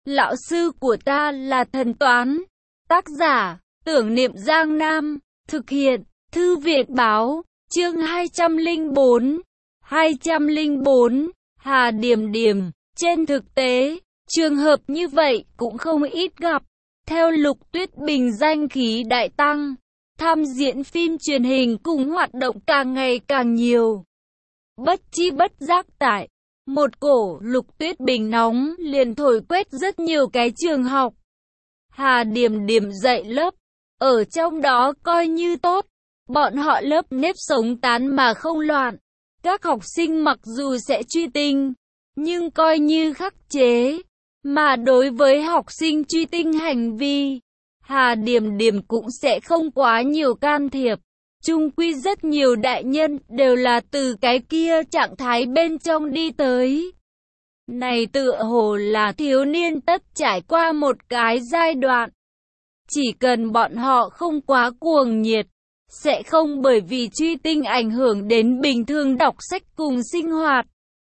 Lão sư của ta là thần toán. Tác giả, Tưởng Niệm Giang Nam. Thực hiện, Thư viện Báo. Chương 204. 204. Hà Điềm Điềm. Trên thực tế, trường hợp như vậy cũng không ít gặp. Theo Lục Tuyết Bình danh khí đại tăng, tham diễn phim truyền hình cùng hoạt động càng ngày càng nhiều. Bất chi bất giác tại một cổ Lục Tuyết Bình nóng liền thổi quét rất nhiều cái trường học. Hà Điềm Điềm dạy lớp, ở trong đó coi như tốt, bọn họ lớp nếp sống tán mà không loạn. Các học sinh mặc dù sẽ truy tinh, nhưng coi như khắc chế. Mà đối với học sinh truy tinh hành vi, Hà Điềm Điềm cũng sẽ không quá nhiều can thiệp. Chung quy rất nhiều đại nhân đều là từ cái kia trạng thái bên trong đi tới. Này tựa hồ là thiếu niên tất trải qua một cái giai đoạn. Chỉ cần bọn họ không quá cuồng nhiệt, sẽ không bởi vì truy tinh ảnh hưởng đến bình thường đọc sách cùng sinh hoạt.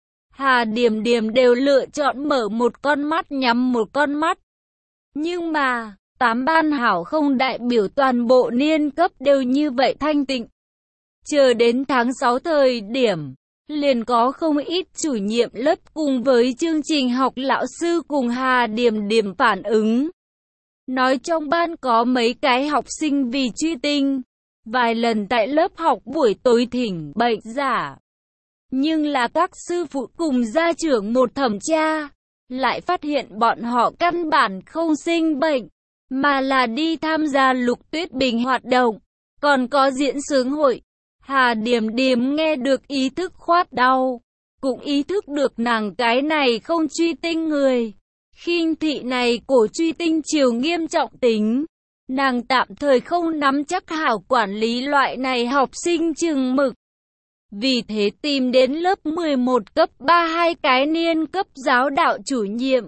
Hà Điềm Điềm đều lựa chọn mở một con mắt nhắm một con mắt. Nhưng mà, 8 ban hảo không đại biểu toàn bộ niên cấp đều như vậy thanh tịnh. Chờ đến tháng 6 thời điểm, liền có không ít chủ nhiệm lớp cùng với chương trình học lão sư cùng Hà Điềm Điềm phản ứng. Nói trong ban có mấy cái học sinh vì truy tinh, vài lần tại lớp học buổi tối thỉnh bệnh giả. Nhưng là các sư phụ cùng gia trưởng một thẩm tra, lại phát hiện bọn họ căn bản không sinh bệnh, mà là đi tham gia Lục Tuyết Bình hoạt động, còn có diễn xướng hội. Hà Điềm Điềm nghe được ý thức khoát đau, cũng ý thức được nàng cái này không truy tinh người. Khinh thị này cổ truy tinh chiều nghiêm trọng tính, nàng tạm thời không nắm chắc hảo quản lý loại này học sinh chừng mực. Vì thế tìm đến lớp 11 cấp 3 hai cái niên cấp giáo đạo chủ nhiệm,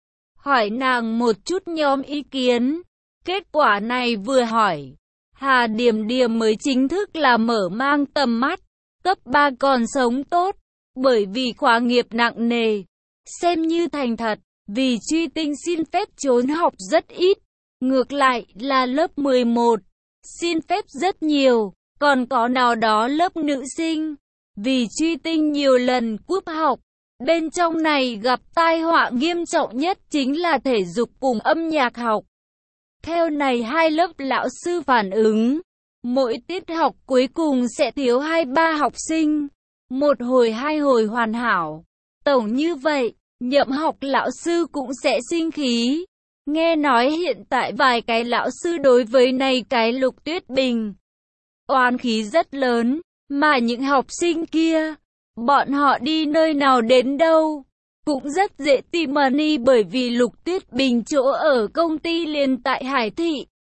hỏi nàng một chút nhóm ý kiến. Kết quả này vừa hỏi, Hà Điềm Điềm mới chính thức là mở mang tầm mắt. Cấp 3 còn sống tốt, bởi vì khóa nghiệp nặng nề, xem như thành thật, vì truy tinh xin phép trốn học rất ít. Ngược lại là lớp 11, xin phép rất nhiều, còn có nào đó lớp nữ sinh, vì truy tinh nhiều lần cúp học. Bên trong này gặp tai họa nghiêm trọng nhất chính là thể dục cùng âm nhạc học. Theo này hai lớp lão sư phản ứng, mỗi tiết học cuối cùng sẽ thiếu 2-3 học sinh, một hồi 2 hồi hoàn hảo. Tổng như vậy, nhậm học lão sư cũng sẽ sinh khí. Nghe nói hiện tại vài cái lão sư đối với này cái Lục Tuyết Bình oán khí rất lớn, mà những học sinh kia, bọn họ đi nơi nào đến đâu, cũng rất dễ tìm money bởi vì Lục Tuyết Bình chỗ ở công ty liền tại Hải Thị.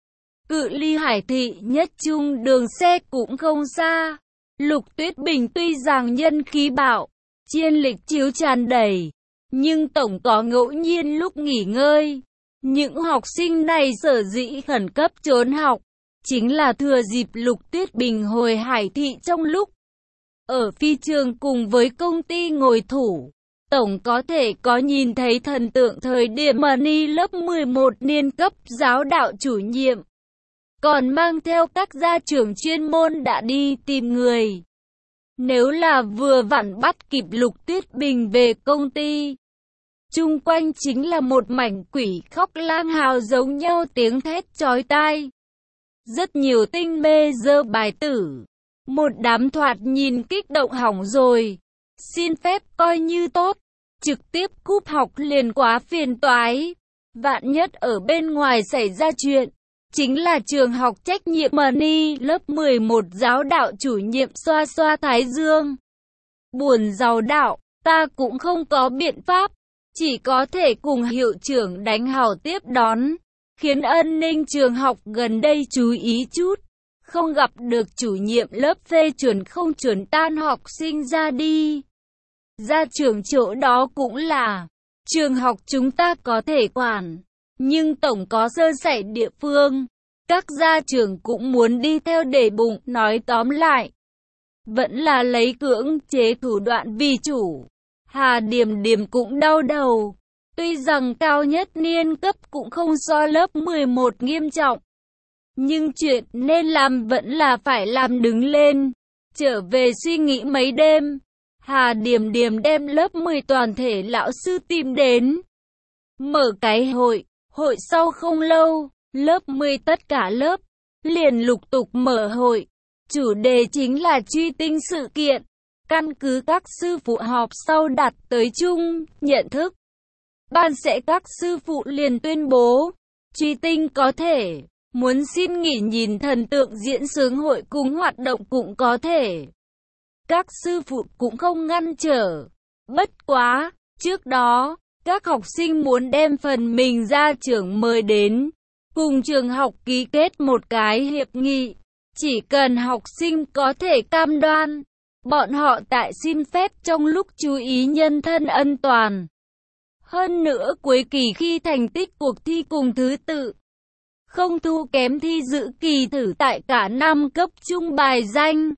Cự ly Hải Thị nhất trung đường xe cũng không xa. Lục Tuyết Bình tuy rằng nhân khí bạo, chiên lịch chiếu tràn đầy, nhưng tổng có ngẫu nhiên lúc nghỉ ngơi. Những học sinh này sở dĩ khẩn cấp trốn học, chính là thừa dịp Lục Tuyết Bình hồi Hải Thị trong lúc ở phi trường cùng với công ty ngồi thủ. Tổng có thể có nhìn thấy thần tượng thời điểm money lớp 11 niên cấp giáo đạo chủ nhiệm, còn mang theo các gia trưởng chuyên môn đã đi tìm người. Nếu là vừa vặn bắt kịp Lục Tuyết Bình về công ty, chung quanh chính là một mảnh quỷ khóc lang hào giống nhau tiếng thét chói tai. Rất nhiều tinh mê dơ bài tử, một đám thoạt nhìn kích động hỏng rồi. Xin phép coi như tốt, trực tiếp cúp học liền quá phiền toái. Vạn nhất ở bên ngoài xảy ra chuyện, chính là trường học trách nhiệm money lớp 11 giáo đạo chủ nhiệm xoa xoa thái dương. Buồn giáo đạo, ta cũng không có biện pháp, chỉ có thể cùng hiệu trưởng đánh hảo tiếp đón, khiến an ninh trường học gần đây chú ý chút, không gặp được chủ nhiệm lớp phê chuẩn không chuẩn tan học sinh ra đi. Gia trưởng chỗ đó cũng là trường học chúng ta có thể quản, nhưng tổng có sơ sẩy địa phương, các gia trưởng cũng muốn đi theo để bụng. Nói tóm lại, vẫn là lấy cưỡng chế thủ đoạn vì chủ. Hà Điềm Điềm cũng đau đầu. Tuy rằng cao nhất niên cấp cũng không so lớp 11 nghiêm trọng, nhưng chuyện nên làm vẫn là phải làm đứng lên. Trở về suy nghĩ mấy đêm, Hà Điềm Điềm đem lớp 10 toàn thể lão sư tìm đến. Mở cái hội sau không lâu, lớp 10 tất cả lớp, liền lục tục mở hội. Chủ đề chính là truy tinh sự kiện. Căn cứ các sư phụ họp sau đặt tới chung, nhận thức. Ban sẽ các sư phụ liền tuyên bố, truy tinh có thể, muốn xin nghỉ nhìn thần tượng diễn sướng hội cùng hoạt động cũng có thể. Các sư phụ cũng không ngăn trở. Bất quá, trước đó, các học sinh muốn đem phần mình ra trường mời đến, cùng trường học ký kết một cái hiệp nghị. Chỉ cần học sinh có thể cam đoan, bọn họ tại xin phép trong lúc chú ý nhân thân an toàn. Hơn nữa cuối kỳ khi thành tích cuộc thi cùng thứ tự, không thua kém thi dự kỳ thử tại cả năm cấp trung bài danh.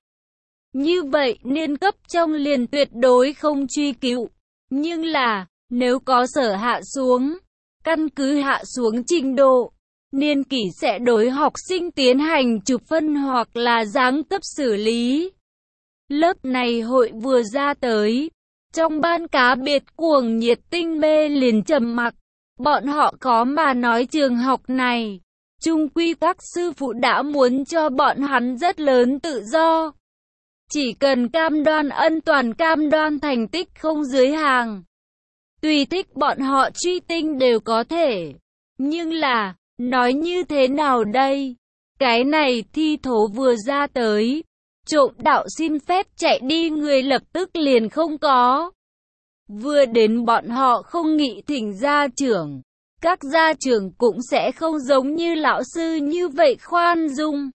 Như vậy niên cấp trong liền tuyệt đối không truy cứu. Nhưng là, nếu có sở hạ xuống, căn cứ hạ xuống trình độ, niên kỷ sẽ đối học sinh tiến hành chụp phân hoặc là giáng cấp xử lý. Lớp này hội vừa ra tới, trong ban cá biệt cuồng nhiệt tinh mê liền trầm mặc. Bọn họ có mà nói trường học này, chung quy các sư phụ đã muốn cho bọn hắn rất lớn tự do. Chỉ cần cam đoan an toàn, cam đoan thành tích không dưới hàng. Tùy thích bọn họ truy tinh đều có thể. Nhưng là, nói như thế nào đây? Cái này thi thố vừa ra tới, trộm đạo xin phép chạy đi người lập tức liền không có. Vừa đến bọn họ không nghị thỉnh gia trưởng. Các gia trưởng cũng sẽ không giống như lão sư như vậy khoan dung.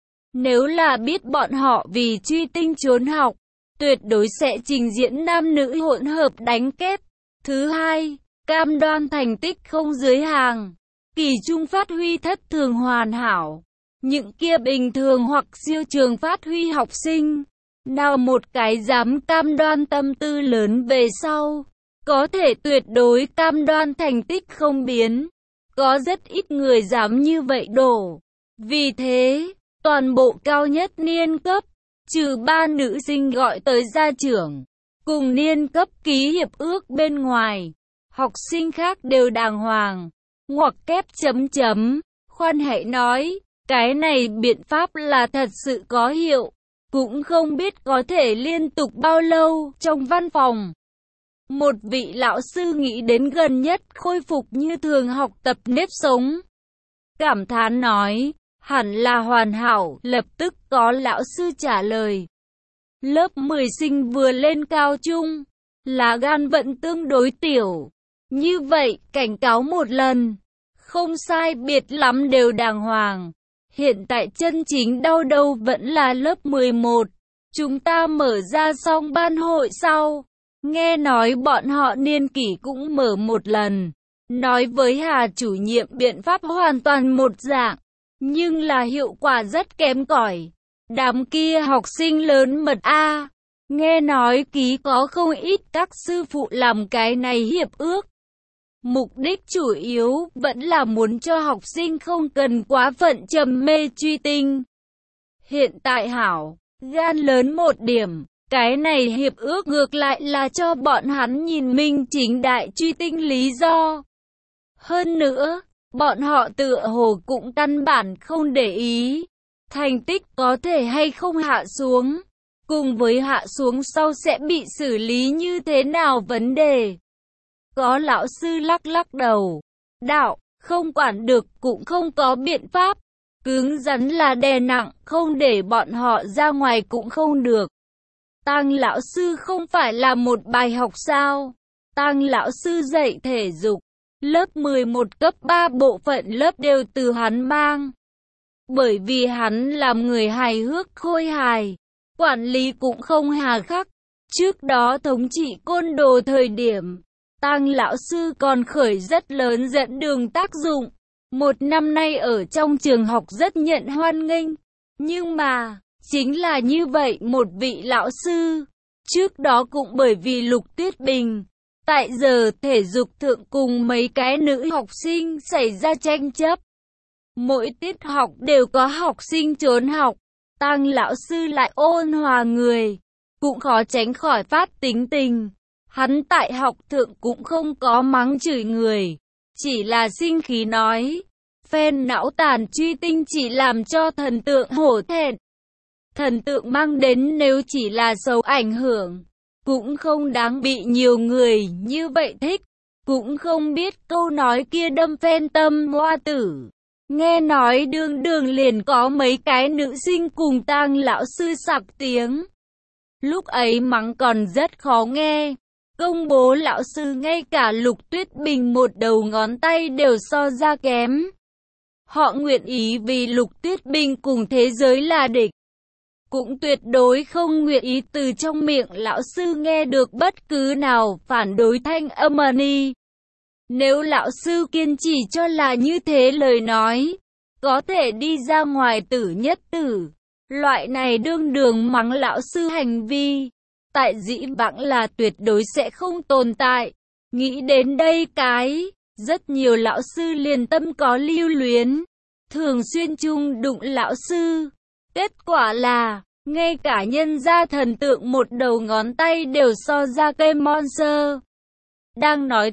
Nếu là biết bọn họ vì truy tinh trốn học, tuyệt đối sẽ trình diễn nam nữ hỗn hợp đánh kép. Thứ hai, cam đoan thành tích không dưới hàng. Kỳ trung phát huy thất thường hoàn hảo. Những kia bình thường hoặc siêu trường phát huy học sinh, nào một cái dám cam đoan tâm tư lớn về sau, có thể tuyệt đối cam đoan thành tích không biến. Có rất ít người dám như vậy đổ. Vì thế, toàn bộ cao nhất niên cấp, trừ 3 nữ sinh gọi tới gia trưởng, cùng niên cấp ký hiệp ước bên ngoài, học sinh khác đều đàng hoàng, ngoặc kép chấm chấm, khoan hãy nói, cái này biện pháp là thật sự có hiệu, cũng không biết có thể liên tục bao lâu trong văn phòng. Một vị lão sư nghĩ đến gần nhất khôi phục như thường học tập nếp sống. Cảm thán nói, hẳn là hoàn hảo, lập tức có lão sư trả lời. Lớp 10 sinh vừa lên cao trung, lá gan vẫn tương đối tiểu. Như vậy, cảnh cáo một lần, không sai biệt lắm đều đàng hoàng. Hiện tại chân chính đau đầu vẫn là lớp 11. Chúng ta mở ra xong ban hội sau. Nghe nói bọn họ niên kỷ cũng mở một lần. Nói với Hà chủ nhiệm biện pháp hoàn toàn một dạng. Nhưng là hiệu quả rất kém cỏi. Đám kia học sinh lớn mật A. Nghe nói ký có không ít các sư phụ làm cái này hiệp ước. Mục đích chủ yếu vẫn là muốn cho học sinh không cần quá phận trầm mê truy tinh. Hiện tại hảo, gan lớn một điểm, cái này hiệp ước ngược lại là cho bọn hắn nhìn minh chính đại truy tinh lý do. Hơn nữa, bọn họ tựa hồ cũng căn bản không để ý, thành tích có thể hay không hạ xuống, cùng với hạ xuống sau sẽ bị xử lý như thế nào vấn đề. Có lão sư lắc lắc đầu, đạo, không quản được cũng không có biện pháp, cứng rắn là đè nặng, không để bọn họ ra ngoài cũng không được. Tang lão sư không phải là một bài học sao? Tang lão sư dạy thể dục, lớp 11 cấp 3 bộ phận lớp đều từ hắn mang. Bởi vì hắn làm người hài hước khôi hài, quản lý cũng không hà khắc. Trước đó thống trị côn đồ thời điểm, Tang lão sư còn khởi rất lớn dẫn đường tác dụng. Một năm nay ở trong trường học rất nhận hoan nghênh. Nhưng mà, chính là như vậy một vị lão sư. Trước đó cũng bởi vì Lục Tuyết Bình, Tại giờ thể dục thượng cùng mấy cái nữ học sinh xảy ra tranh chấp. Mỗi tiết học đều có học sinh trốn học. Tang lão sư lại ôn hòa người, cũng khó tránh khỏi phát tính tình. Hắn tại học thượng cũng không có mắng chửi người, chỉ là sinh khí nói, phen não tàn truy tinh chỉ làm cho thần tượng hổ thẹn. Thần tượng mang đến nếu chỉ là xấu ảnh hưởng, cũng không đáng bị nhiều người như vậy thích. Cũng không biết câu nói kia đâm phen tâm hoa tử. Nghe nói đường đường liền có mấy cái nữ sinh cùng Tang lão sư sặc tiếng. Lúc ấy mắng còn rất khó nghe. Công bố lão sư ngay cả Lục Tuyết Bình một đầu ngón tay đều so ra kém. Họ nguyện ý vì Lục Tuyết Bình cùng thế giới là địch. Cũng tuyệt đối không nguyện ý từ trong miệng lão sư nghe được bất cứ nào phản đối thanh âm ni. Nếu lão sư kiên trì cho là như thế lời nói, có thể đi ra ngoài tử nhất tử. Loại này đương đường mắng lão sư hành vi, tại dĩ vãng là tuyệt đối sẽ không tồn tại. Nghĩ đến đây rất nhiều lão sư liền tâm có lưu luyến, thường xuyên chung đụng lão sư. Kết quả là, ngay cả nhân gia thần tượng một đầu ngón tay đều so ra cây monster. Đang nói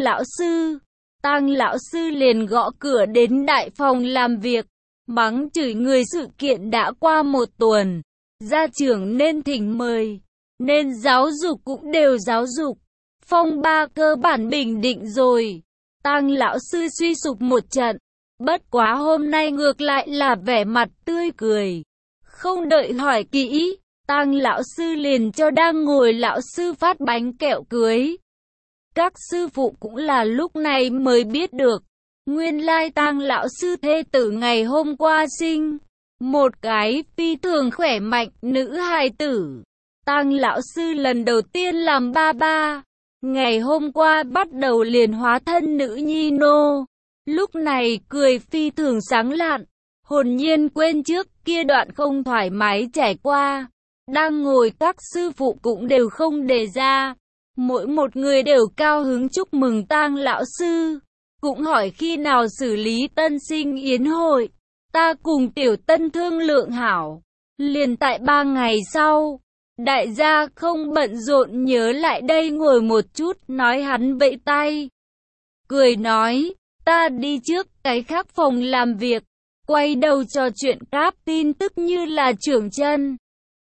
Tang lão sư liền gõ cửa đến đại phòng làm việc, mắng chửi người sự kiện đã qua một tuần. Gia trưởng nên thỉnh mời, nên giáo dục cũng đều giáo dục. Phong ba cơ bản bình định rồi. Tang lão sư suy sụp một trận, bất quá hôm nay ngược lại là vẻ mặt tươi cười. Không đợi hỏi kỹ, Tang lão sư liền cho đang ngồi lão sư phát bánh kẹo cưới. Các sư phụ cũng là lúc này mới biết được, nguyên lai Tang lão sư thê tử ngày hôm qua sinh một cái phi thường khỏe mạnh nữ hài tử. Tang lão sư lần đầu tiên làm ba ba, ngày hôm qua bắt đầu liền hóa thân nữ nhi nô. Lúc này cười phi thường sáng lạn, hồn nhiên quên trước kia đoạn không thoải mái trải qua. Đang ngồi các sư phụ cũng đều không đề ra, mỗi một người đều cao hứng chúc mừng Tang lão sư, cũng hỏi khi nào xử lý tân sinh yến hội. Ta cùng Tiểu Tân thương lượng hảo, liền tại 3 ngày sau. Đại gia không bận rộn nhớ lại đây ngồi một chút, nói hắn vẫy tay. Cười nói, ta đi trước cái khác phòng làm việc, quay đầu trò chuyện cáp tin tức như là trưởng chân.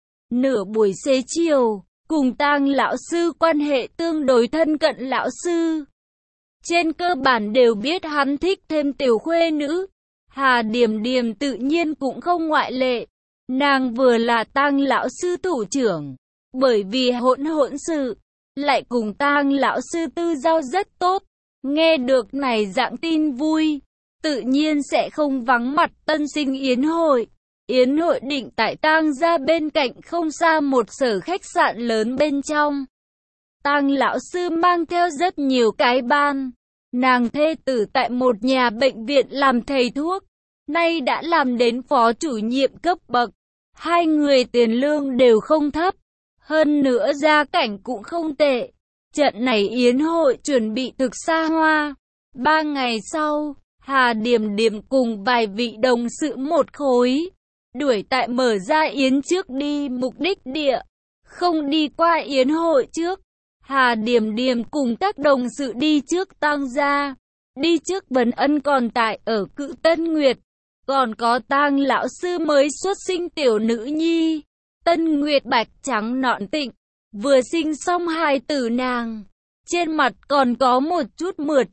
Nửa buổi xế chiều, cùng Tang lão sư quan hệ tương đối thân cận lão sư. Trên cơ bản đều biết hắn thích thêm tiểu khuê nữ. Hà Điềm Điềm tự nhiên cũng không ngoại lệ. Nàng vừa là Tang lão sư thủ trưởng, bởi vì hỗn sự, lại cùng Tang lão sư tư giao rất tốt. Nghe được này dạng tin vui, tự nhiên sẽ không vắng mặt tân sinh yến hội. Yến hội định tại Tang gia bên cạnh không xa một sở khách sạn lớn bên trong. Tang lão sư mang theo rất nhiều cái ban. Nàng thê tử tại một nhà bệnh viện làm thầy thuốc, nay đã làm đến phó chủ nhiệm cấp bậc. Hai người tiền lương đều không thấp, hơn nữa gia cảnh cũng không tệ. Trận này yến hội chuẩn bị thực xa hoa. 3 ngày sau, Hà Điềm Điềm cùng vài vị đồng sự một khối, đuổi tại mở ra yến trước đi mục đích địa, không đi qua yến hội trước. Hà Điềm Điềm cùng các đồng sự đi trước Tang gia, đi trước Vấn Ân còn tại ở Cự Tân Nguyệt, còn có Tang lão sư mới xuất sinh tiểu nữ nhi, Tân Nguyệt bạch trắng nõn tịnh, vừa sinh xong hài tử nàng, trên mặt còn có một chút mượt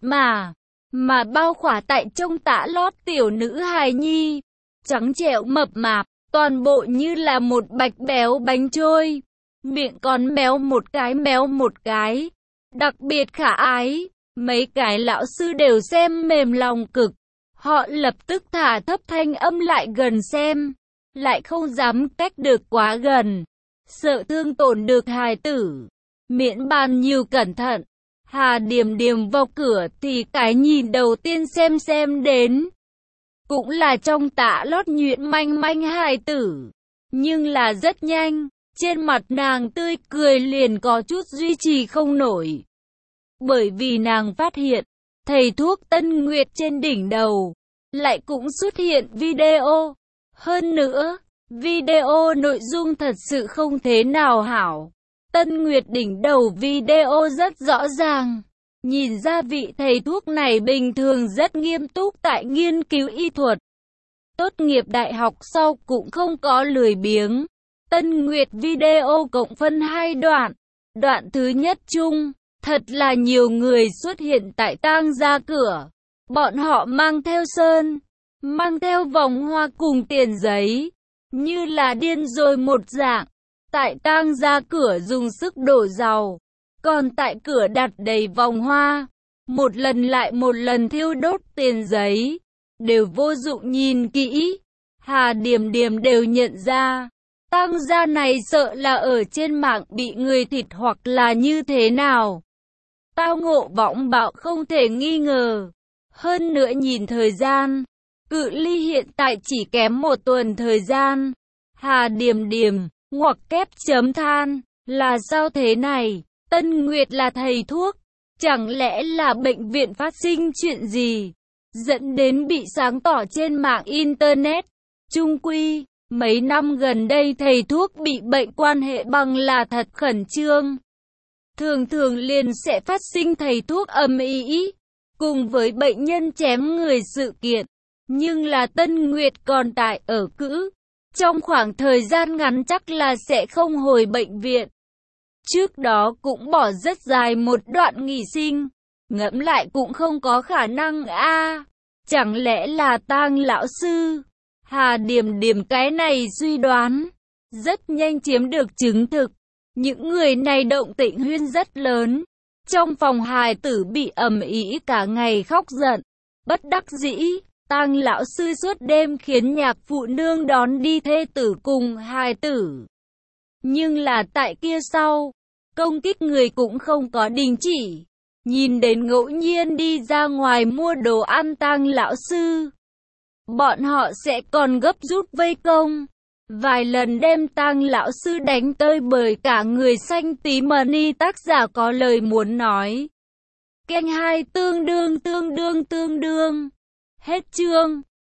mà bao khỏa tại trong tã lót tiểu nữ hài nhi, trắng trẻo mập mạp, toàn bộ như là một bạch béo bánh trôi. Miệng còn méo một cái, đặc biệt khả ái, mấy cái lão sư đều xem mềm lòng cực. Họ lập tức thả thấp thanh âm lại gần xem, lại không dám cách được quá gần, sợ thương tổn được hài tử. Miễn bàn nhiều cẩn thận. Hà Điềm Điềm vào cửa thì cái nhìn đầu tiên xem đến, cũng là trong tã lót nhuyễn manh manh hài tử, nhưng là rất nhanh. Trên mặt nàng tươi cười liền có chút duy trì không nổi. bởi vì nàng phát hiện, thầy thuốc Tân Nguyệt trên đỉnh đầu, lại cũng xuất hiện video. Hơn nữa, video nội dung thật sự không thế nào hảo. Tân Nguyệt đỉnh đầu video rất rõ ràng. Nhìn ra vị thầy thuốc này bình thường rất nghiêm túc tại nghiên cứu y thuật. Tốt nghiệp đại học sau cũng không có lười biếng. Tân Nguyệt video cộng phân 2 đoạn. Đoạn thứ nhất chung, thật là nhiều người xuất hiện tại tang gia cửa. Bọn họ mang theo sơn, mang theo vòng hoa cùng tiền giấy, như là điên rồi một dạng. Tại tang gia cửa dùng sức đổ dầu, còn tại cửa đặt đầy vòng hoa, một lần lại một lần thiêu đốt tiền giấy, đều vô dụng. Nhìn kỹ, Hà Điềm Điềm đều nhận ra, tang gia này sợ là ở trên mạng bị người thịt hoặc là như thế nào. Tao ngộ võng bạo không thể nghi ngờ. Hơn nữa nhìn thời gian, cự ly hiện tại chỉ kém 1 tuần thời gian. Hà Điềm Điềm, ngoặc kép chấm than, là sao thế này? Tân Nguyệt là thầy thuốc, chẳng lẽ là bệnh viện phát sinh chuyện gì, dẫn đến bị sáng tỏ trên mạng Internet? Chung quy, mấy năm gần đây thầy thuốc bị bệnh quan hệ bằng là thật khẩn trương. Thường thường liền sẽ phát sinh thầy thuốc ầm ĩ, cùng với bệnh nhân chém người sự kiện. Nhưng là Tân Nguyệt còn tại ở cữ, trong khoảng thời gian ngắn chắc là sẽ không hồi bệnh viện. Trước đó cũng bỏ rất dài một đoạn nghỉ sinh, ngẫm lại cũng không có khả năng a. Chẳng lẽ là tang lão sư? Hà Điềm Điềm cái này suy đoán, rất nhanh chiếm được chứng thực. Những người này động tĩnh huyên rất lớn. Trong phòng hài tử bị ầm ĩ cả ngày khóc giận. Bất đắc dĩ, tang lão sư suốt đêm khiến nhạc phụ nương đón đi thê tử cùng hài tử. Nhưng là tại kia sau, công kích người cũng không có đình chỉ. Nhìn đến ngẫu nhiên đi ra ngoài mua đồ ăn tang lão sư, bọn họ sẽ còn gấp rút vây công. Vài lần đem tang lão sư đánh tơi bời cả người. Xanh tí money tác giả có lời muốn nói. Kênh 2 tương đương. Hết chương.